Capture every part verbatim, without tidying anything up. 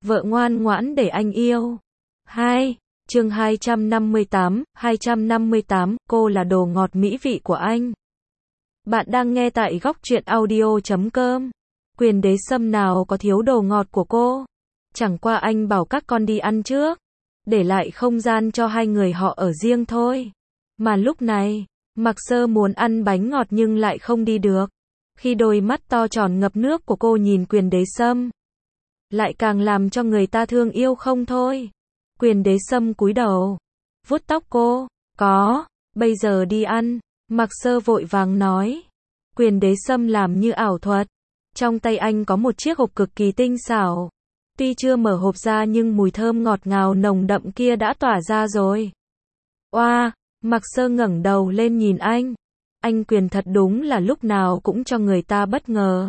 Vợ ngoan ngoãn để anh yêu. hai. Chương hai trăm năm mươi tám, hai trăm năm mươi tám, cô là đồ ngọt mỹ vị của anh. Bạn đang nghe tại góc truyện audio chấm com. Quyền đế sâm nào có thiếu đồ ngọt của cô. Chẳng qua anh bảo các con đi ăn trước, để lại không gian cho hai người họ ở riêng thôi. Mà lúc này, Mạc Sơ muốn ăn bánh ngọt nhưng lại không đi được. Khi đôi mắt to tròn ngập nước của cô nhìn quyền đế sâm, lại càng làm cho người ta thương yêu không thôi. Quyền đế sâm cúi đầu, vuốt tóc cô. Có, bây giờ đi ăn. Mạc Sơ vội vàng nói. Quyền đế sâm làm như ảo thuật. Trong tay anh có một chiếc hộp cực kỳ tinh xảo. Tuy chưa mở hộp ra nhưng mùi thơm ngọt ngào nồng đậm kia đã tỏa ra rồi. Oa, Mạc Sơ ngẩng đầu lên nhìn anh. Anh Quyền thật đúng là lúc nào cũng cho người ta bất ngờ.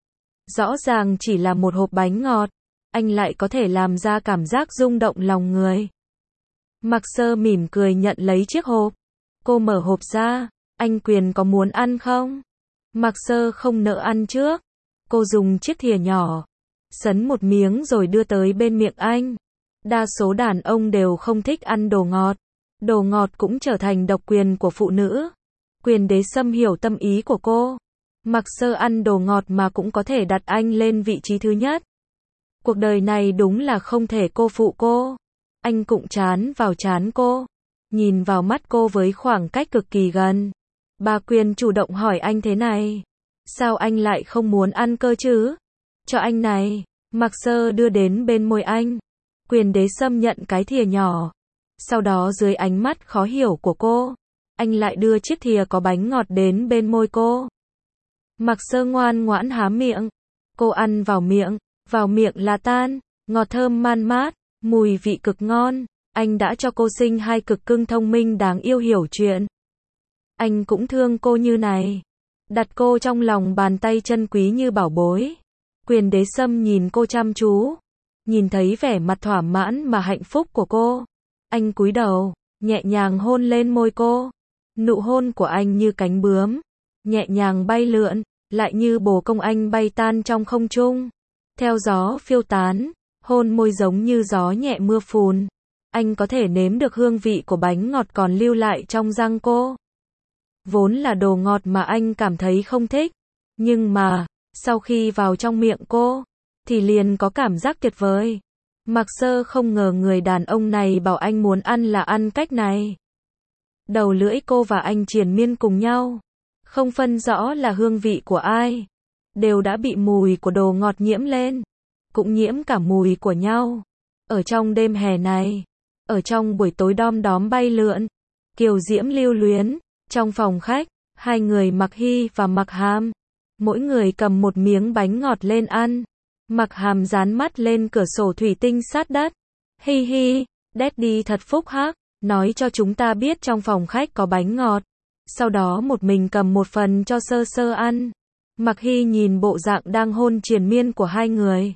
Rõ ràng chỉ là một hộp bánh ngọt, anh lại có thể làm ra cảm giác rung động lòng người. Mạc Sơ mỉm cười nhận lấy chiếc hộp. Cô mở hộp ra. Anh Quyền có muốn ăn không? Mạc Sơ không nỡ ăn trước. Cô dùng chiếc thìa nhỏ, sấn một miếng rồi đưa tới bên miệng anh. Đa số đàn ông đều không thích ăn đồ ngọt. Đồ ngọt cũng trở thành độc quyền của phụ nữ. Quyền đế sâm hiểu tâm ý của cô. Mạc Sơ ăn đồ ngọt mà cũng có thể đặt anh lên vị trí thứ nhất. Cuộc đời này đúng là không thể cô phụ cô. Anh cụng trán vào trán cô, nhìn vào mắt cô với khoảng cách cực kỳ gần. Bà Quyền chủ động hỏi anh thế này. Sao anh lại không muốn ăn cơ chứ? Cho anh này. Mạc Sơ đưa đến bên môi anh. Quyền đế sâm nhận cái thìa nhỏ. Sau đó dưới ánh mắt khó hiểu của cô, anh lại đưa chiếc thìa có bánh ngọt đến bên môi cô. Mạc Sơ ngoan ngoãn há miệng. Cô ăn vào miệng, vào miệng là tan, ngọt thơm man mát, mùi vị cực ngon. Anh đã cho cô sinh hai cực cưng thông minh đáng yêu hiểu chuyện. Anh cũng thương cô như này, đặt cô trong lòng bàn tay chân quý như bảo bối. Quyền đế sâm nhìn cô chăm chú, nhìn thấy vẻ mặt thỏa mãn mà hạnh phúc của cô. Anh cúi đầu, nhẹ nhàng hôn lên môi cô. Nụ hôn của anh như cánh bướm, nhẹ nhàng bay lượn, lại như bồ công anh bay tan trong không trung. Theo gió phiêu tán, hôn môi giống như gió nhẹ mưa phùn. Anh có thể nếm được hương vị của bánh ngọt còn lưu lại trong răng cô. Vốn là đồ ngọt mà anh cảm thấy không thích. Nhưng mà, sau khi vào trong miệng cô, thì liền có cảm giác tuyệt vời. Mạc Sơ không ngờ người đàn ông này bảo anh muốn ăn là ăn cách này. Đầu lưỡi cô và anh triền miên cùng nhau, không phân rõ là hương vị của ai, đều đã bị mùi của đồ ngọt nhiễm lên, cũng nhiễm cả mùi của nhau. Ở trong đêm hè này, ở trong buổi tối đom đóm bay lượn, kiều diễm lưu luyến, trong phòng khách, hai người Mạc Hy và Mạc Hàm, mỗi người cầm một miếng bánh ngọt lên ăn. Mạc Hàm dán mắt lên cửa sổ thủy tinh sát đất. Hi hi, Daddy thật phúc hắc, nói cho chúng ta biết trong phòng khách có bánh ngọt. Sau đó một mình cầm một phần cho Sơ Sơ ăn. Mạc Hy nhìn bộ dạng đang hôn triền miên của hai người.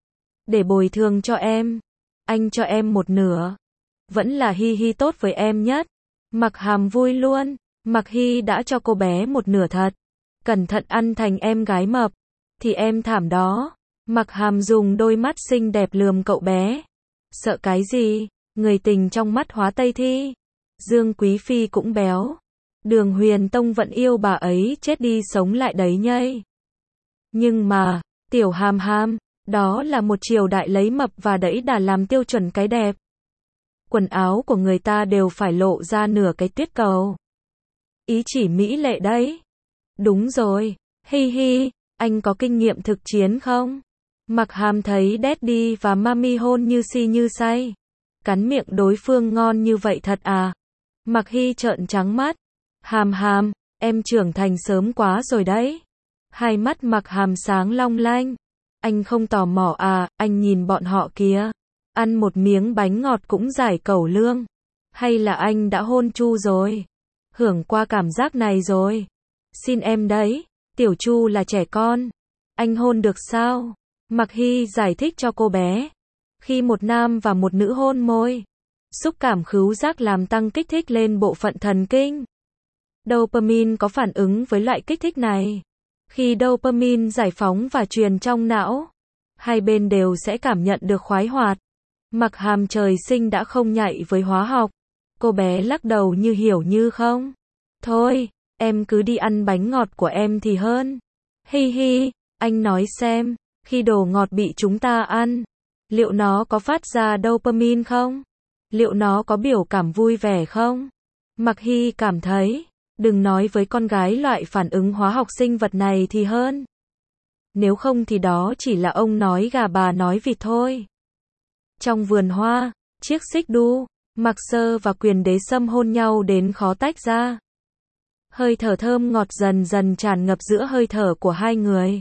Để bồi thường cho em, anh cho em một nửa. Vẫn là Hi Hi tốt với em nhất. Mạc Hàm vui luôn. Mạc Hy đã cho cô bé một nửa thật. Cẩn thận ăn thành em gái mập, thì em thảm đó. Mạc Hàm dùng đôi mắt xinh đẹp lườm cậu bé. Sợ cái gì, người tình trong mắt Hóa Tây Thi. Dương Quý Phi cũng béo. Đường Huyền Tông vẫn yêu bà ấy chết đi sống lại đấy nhây. Nhưng mà, tiểu Hàm Hàm, đó là một triều đại lấy mập và đẫy đà làm tiêu chuẩn cái đẹp. Quần áo của người ta đều phải lộ ra nửa cái tuyết cầu. Ý chỉ mỹ lệ đấy. Đúng rồi, Hi hi, anh có kinh nghiệm thực chiến không? Mạc Hàm thấy Daddy và Mami hôn như si như say. Cắn miệng đối phương ngon như vậy thật à? Mạc Hy trợn trắng mắt. Hàm Hàm, em trưởng thành sớm quá rồi đấy. Hai mắt Mạc Hàm sáng long lanh. Anh không tò mò à, anh nhìn bọn họ kìa. Ăn một miếng bánh ngọt cũng giải cẩu lương. Hay là anh đã hôn Chu rồi? Hưởng qua cảm giác này rồi. Xin em đấy, Tiểu Chu là trẻ con. Anh hôn được sao? Mạc Hy giải thích cho cô bé. Khi một nam và một nữ hôn môi, xúc cảm khứu giác làm tăng kích thích lên bộ phận thần kinh. Dopamine có phản ứng với loại kích thích này. Khi dopamine giải phóng và truyền trong não, hai bên đều sẽ cảm nhận được khoái hoạt. Mặc Hàm trời sinh đã không nhạy với hóa học. Cô bé lắc đầu như hiểu như không. Thôi, em cứ đi ăn bánh ngọt của em thì hơn. Hi hi, anh nói xem, khi đồ ngọt bị chúng ta ăn, liệu nó có phát ra dopamine không? Liệu nó có biểu cảm vui vẻ không? Mặc Hy cảm thấy, đừng nói với con gái loại phản ứng hóa học sinh vật này thì hơn. Nếu không thì đó chỉ là ông nói gà bà nói vịt thôi. Trong vườn hoa, chiếc xích đu, Mạc Sơ và Quyền Đế Sâm hôn nhau đến khó tách ra. Hơi thở thơm ngọt dần dần tràn ngập giữa hơi thở của hai người.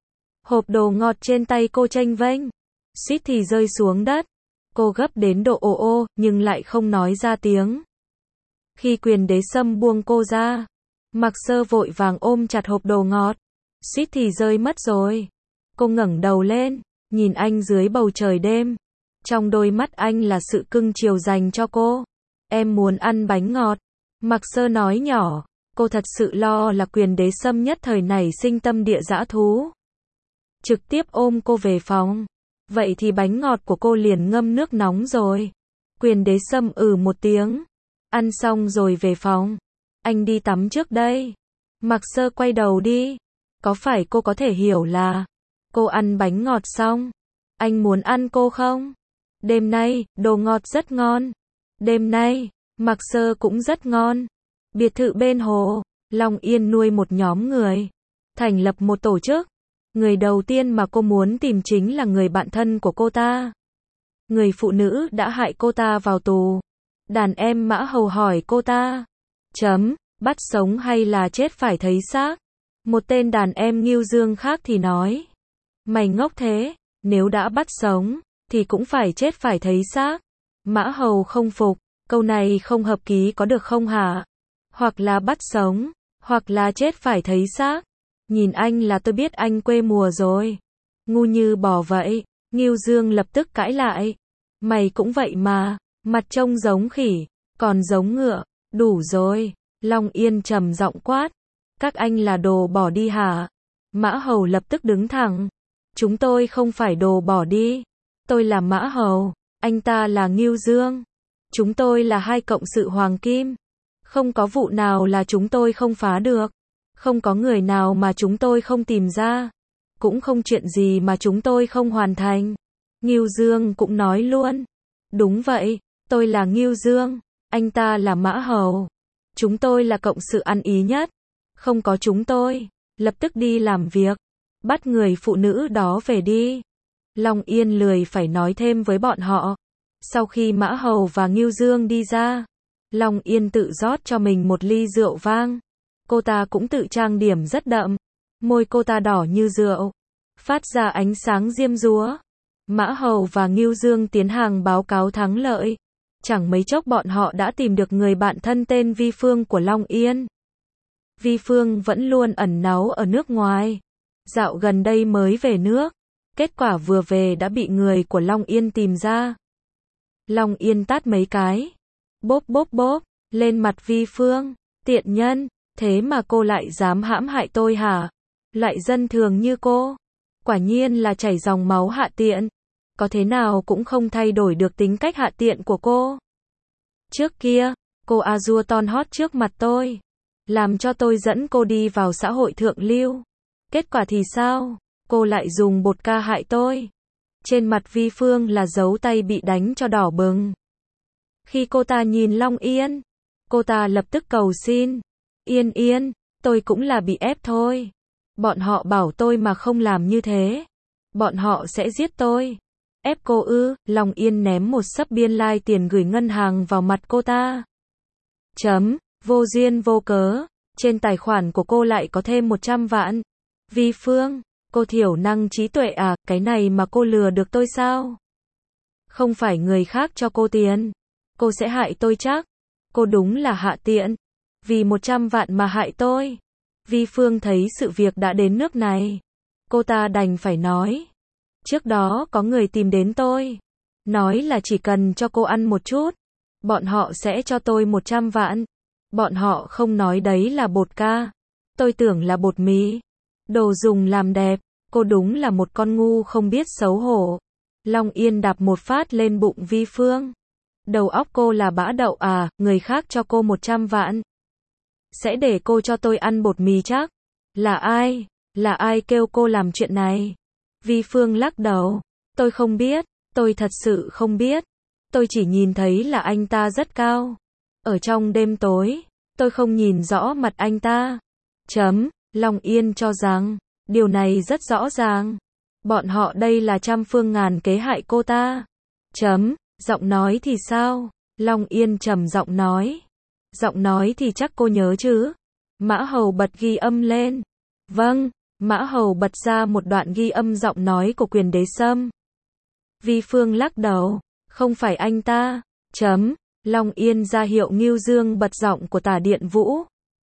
Hộp đồ ngọt trên tay cô chênh vênh, suýt thì rơi xuống đất. Cô gấp đến độ ồ ô, nhưng lại không nói ra tiếng. Khi Quyền Đế Sâm buông cô ra, Mạc Sơ vội vàng ôm chặt hộp đồ ngọt. Suýt thì rơi mất rồi. Cô ngẩng đầu lên, nhìn anh dưới bầu trời đêm. Trong đôi mắt anh là sự cưng chiều dành cho cô. Em muốn ăn bánh ngọt. Mạc Sơ nói nhỏ. Cô thật sự lo là Quyền Đế Sâm nhất thời này sinh tâm địa dã thú. Trực tiếp ôm cô về phòng. Vậy thì bánh ngọt của cô liền ngâm nước nóng rồi. Quyền Đế Sâm ừ một tiếng. Ăn xong rồi về phòng. Anh đi tắm trước đây. Mạc Sơ quay đầu đi. Có phải cô có thể hiểu là cô ăn bánh ngọt xong, anh muốn ăn cô không? Đêm nay, đồ ngọt rất ngon. Đêm nay, Mạc Sơ cũng rất ngon. Biệt thự bên hồ, Long Yên nuôi một nhóm người. Thành lập một tổ chức. Người đầu tiên mà cô muốn tìm chính là người bạn thân của cô ta. Người phụ nữ đã hại cô ta vào tù. Đàn em Mã Hầu hỏi cô ta. Chấm, bắt sống hay là chết phải thấy xác? Một tên đàn em Ngưu Dương khác thì nói. Mày ngốc thế, nếu đã bắt sống, thì cũng phải chết phải thấy xác. Mã Hầu không phục, câu này không hợp ký có được không hả? Hoặc là bắt sống, hoặc là chết phải thấy xác. Nhìn anh là tôi biết anh quê mùa rồi. Ngu như bò vậy. Ngưu Dương lập tức cãi lại. Mày cũng vậy mà, mặt trông giống khỉ, còn giống ngựa, đủ rồi. Long Yên trầm giọng quát. Các anh là đồ bỏ đi hả? Mã Hầu lập tức đứng thẳng. Chúng tôi không phải đồ bỏ đi. Tôi là Mã Hầu, anh ta là Ngưu Dương. Chúng tôi là hai cộng sự hoàng kim. Không có vụ nào là chúng tôi không phá được. Không có người nào mà chúng tôi không tìm ra. Cũng không chuyện gì mà chúng tôi không hoàn thành. Ngưu Dương cũng nói luôn. Đúng vậy, tôi là Ngưu Dương, anh ta là Mã Hầu. Chúng tôi là cộng sự ăn ý nhất. Không có chúng tôi, lập tức đi làm việc. Bắt người phụ nữ đó về đi. Long Yên lười phải nói thêm với bọn họ. Sau khi Mã Hầu và Ngưu Dương đi ra, Long Yên tự rót cho mình một ly rượu vang. Cô ta cũng tự trang điểm rất đậm. Môi cô ta đỏ như rượu, phát ra ánh sáng diêm dúa. Mã Hầu và Ngưu Dương tiến hành báo cáo thắng lợi. Chẳng mấy chốc bọn họ đã tìm được người bạn thân tên Vi Phương của Long Yên. Vi Phương vẫn luôn ẩn náu ở nước ngoài. Dạo gần đây mới về nước. Kết quả vừa về đã bị người của Long Yên tìm ra. Long Yên tát mấy cái. Bốp bốp bốp, lên mặt Vi Phương. Tiện nhân, thế mà cô lại dám hãm hại tôi hả? Loại dân thường như cô. Quả nhiên là chảy dòng máu hạ tiện. Có thế nào cũng không thay đổi được tính cách hạ tiện của cô. Trước kia, cô a dua ton hót trước mặt tôi. Làm cho tôi dẫn cô đi vào xã hội thượng lưu. Kết quả thì sao? Cô lại dùng bột ca hại tôi. Trên mặt Vi Phương là dấu tay bị đánh cho đỏ bừng. Khi cô ta nhìn Long Yên, cô ta lập tức cầu xin. Yên Yên, tôi cũng là bị ép thôi. Bọn họ bảo tôi mà không làm như thế. Bọn họ sẽ giết tôi. Ép cô ư? Long Yên ném một xấp biên lai like tiền gửi ngân hàng vào mặt cô ta. Chấm, vô duyên vô cớ. Trên tài khoản của cô lại có thêm một trăm vạn. Vi Phương, cô thiểu năng trí tuệ à, cái này mà cô lừa được tôi sao? Không phải người khác cho cô tiền. Cô sẽ hại tôi chắc. Cô đúng là hạ tiện. Vì một trăm vạn mà hại tôi. Vi Phương thấy sự việc đã đến nước này. Cô ta đành phải nói. Trước đó có người tìm đến tôi. Nói là chỉ cần cho cô ăn một chút. Bọn họ sẽ cho tôi một trăm vạn. Bọn họ không nói đấy là bột ca. Tôi tưởng là bột mì. Đồ dùng làm đẹp. Cô đúng là một con ngu không biết xấu hổ. Long Yên đạp một phát lên bụng Vi Phương. Đầu óc cô là bã đậu à, người khác cho cô một trăm vạn. Sẽ để cô cho tôi ăn bột mì chắc. Là ai? Là ai kêu cô làm chuyện này? Vi Phương lắc đầu. Tôi không biết, tôi thật sự không biết. Tôi chỉ nhìn thấy là anh ta rất cao. Ở trong đêm tối, tôi không nhìn rõ mặt anh ta. Chấm, Long Yên cho rằng, điều này rất rõ ràng. Bọn họ đây là trăm phương ngàn kế hại cô ta. Chấm, giọng nói thì sao? Long Yên trầm giọng nói. Giọng nói thì chắc cô nhớ chứ. Mã Hầu bật ghi âm lên. Vâng, Mã Hầu bật ra một đoạn ghi âm giọng nói của Quyền Đế Sâm. Vi Phương lắc đầu. Không phải anh ta. Chấm, Long Yên ra hiệu Ngưu Dương bật giọng của Tả Điện Vũ.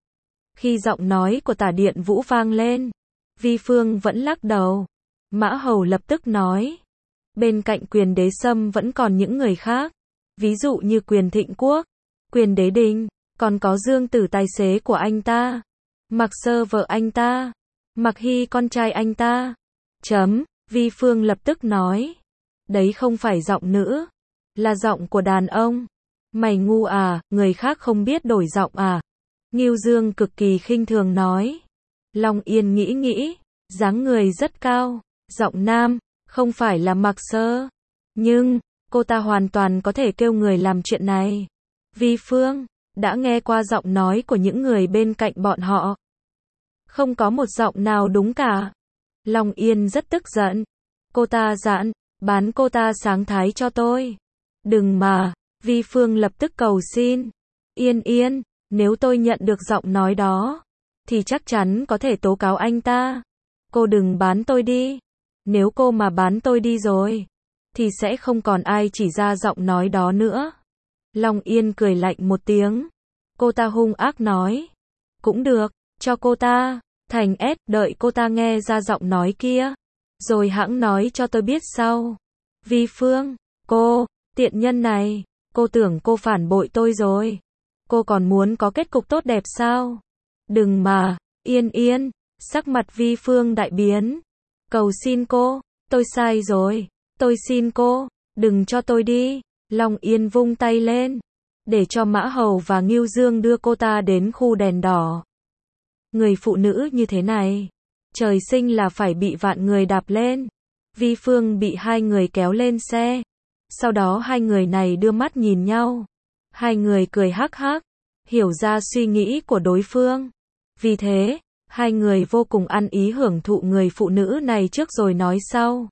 Khi giọng nói của Tả Điện Vũ vang lên, Vi Phương vẫn lắc đầu. Mã Hầu lập tức nói. Bên cạnh Quyền Đế Sâm vẫn còn những người khác. Ví dụ như Quyền Thịnh Quốc, Quyền Đế Đình, còn có Dương Tử tài xế của anh ta, Mạc Sơ vợ anh ta, Mạc Hy con trai anh ta. Chấm, Vi Phương lập tức nói. Đấy không phải giọng nữ, là giọng của đàn ông. Mày ngu à, người khác không biết đổi giọng à? Ngưu Dương cực kỳ khinh thường nói. Long Yên nghĩ nghĩ, dáng người rất cao, giọng nam, không phải là Mạc Sơ. Nhưng, cô ta hoàn toàn có thể kêu người làm chuyện này. Vi Phương đã nghe qua giọng nói của những người bên cạnh bọn họ. Không có một giọng nào đúng cả. Long Yên rất tức giận. Cô ta dặn, bán cô ta sáng thái cho tôi. Đừng mà, Vi Phương lập tức cầu xin. Yên Yên, nếu tôi nhận được giọng nói đó, thì chắc chắn có thể tố cáo anh ta. Cô đừng bán tôi đi. Nếu cô mà bán tôi đi rồi, thì sẽ không còn ai chỉ ra giọng nói đó nữa. Long Yên cười lạnh một tiếng. Cô ta hung ác nói. Cũng được, cho cô ta, thành ép, đợi cô ta nghe ra giọng nói kia. Rồi hãng nói cho tôi biết sau. Vi Phương, cô, tiện nhân này, cô tưởng cô phản bội tôi rồi. Cô còn muốn có kết cục tốt đẹp sao? Đừng mà, Yên Yên, sắc mặt Vi Phương đại biến. Cầu xin cô, tôi sai rồi, tôi xin cô, đừng cho tôi đi. Long Yên vung tay lên, để cho Mã Hầu và Ngưu Dương đưa cô ta đến khu đèn đỏ. Người phụ nữ như thế này, trời sinh là phải bị vạn người đạp lên. Vi Phương bị hai người kéo lên xe. Sau đó hai người này đưa mắt nhìn nhau. Hai người cười hắc hắc, hiểu ra suy nghĩ của đối phương. Vì thế, hai người vô cùng ăn ý hưởng thụ người phụ nữ này trước rồi nói sau.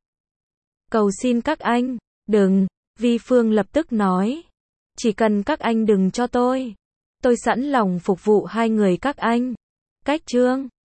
Cầu xin các anh, đừng, Vi Phương lập tức nói. Chỉ cần các anh đừng cho tôi, tôi sẵn lòng phục vụ hai người các anh. Cách chương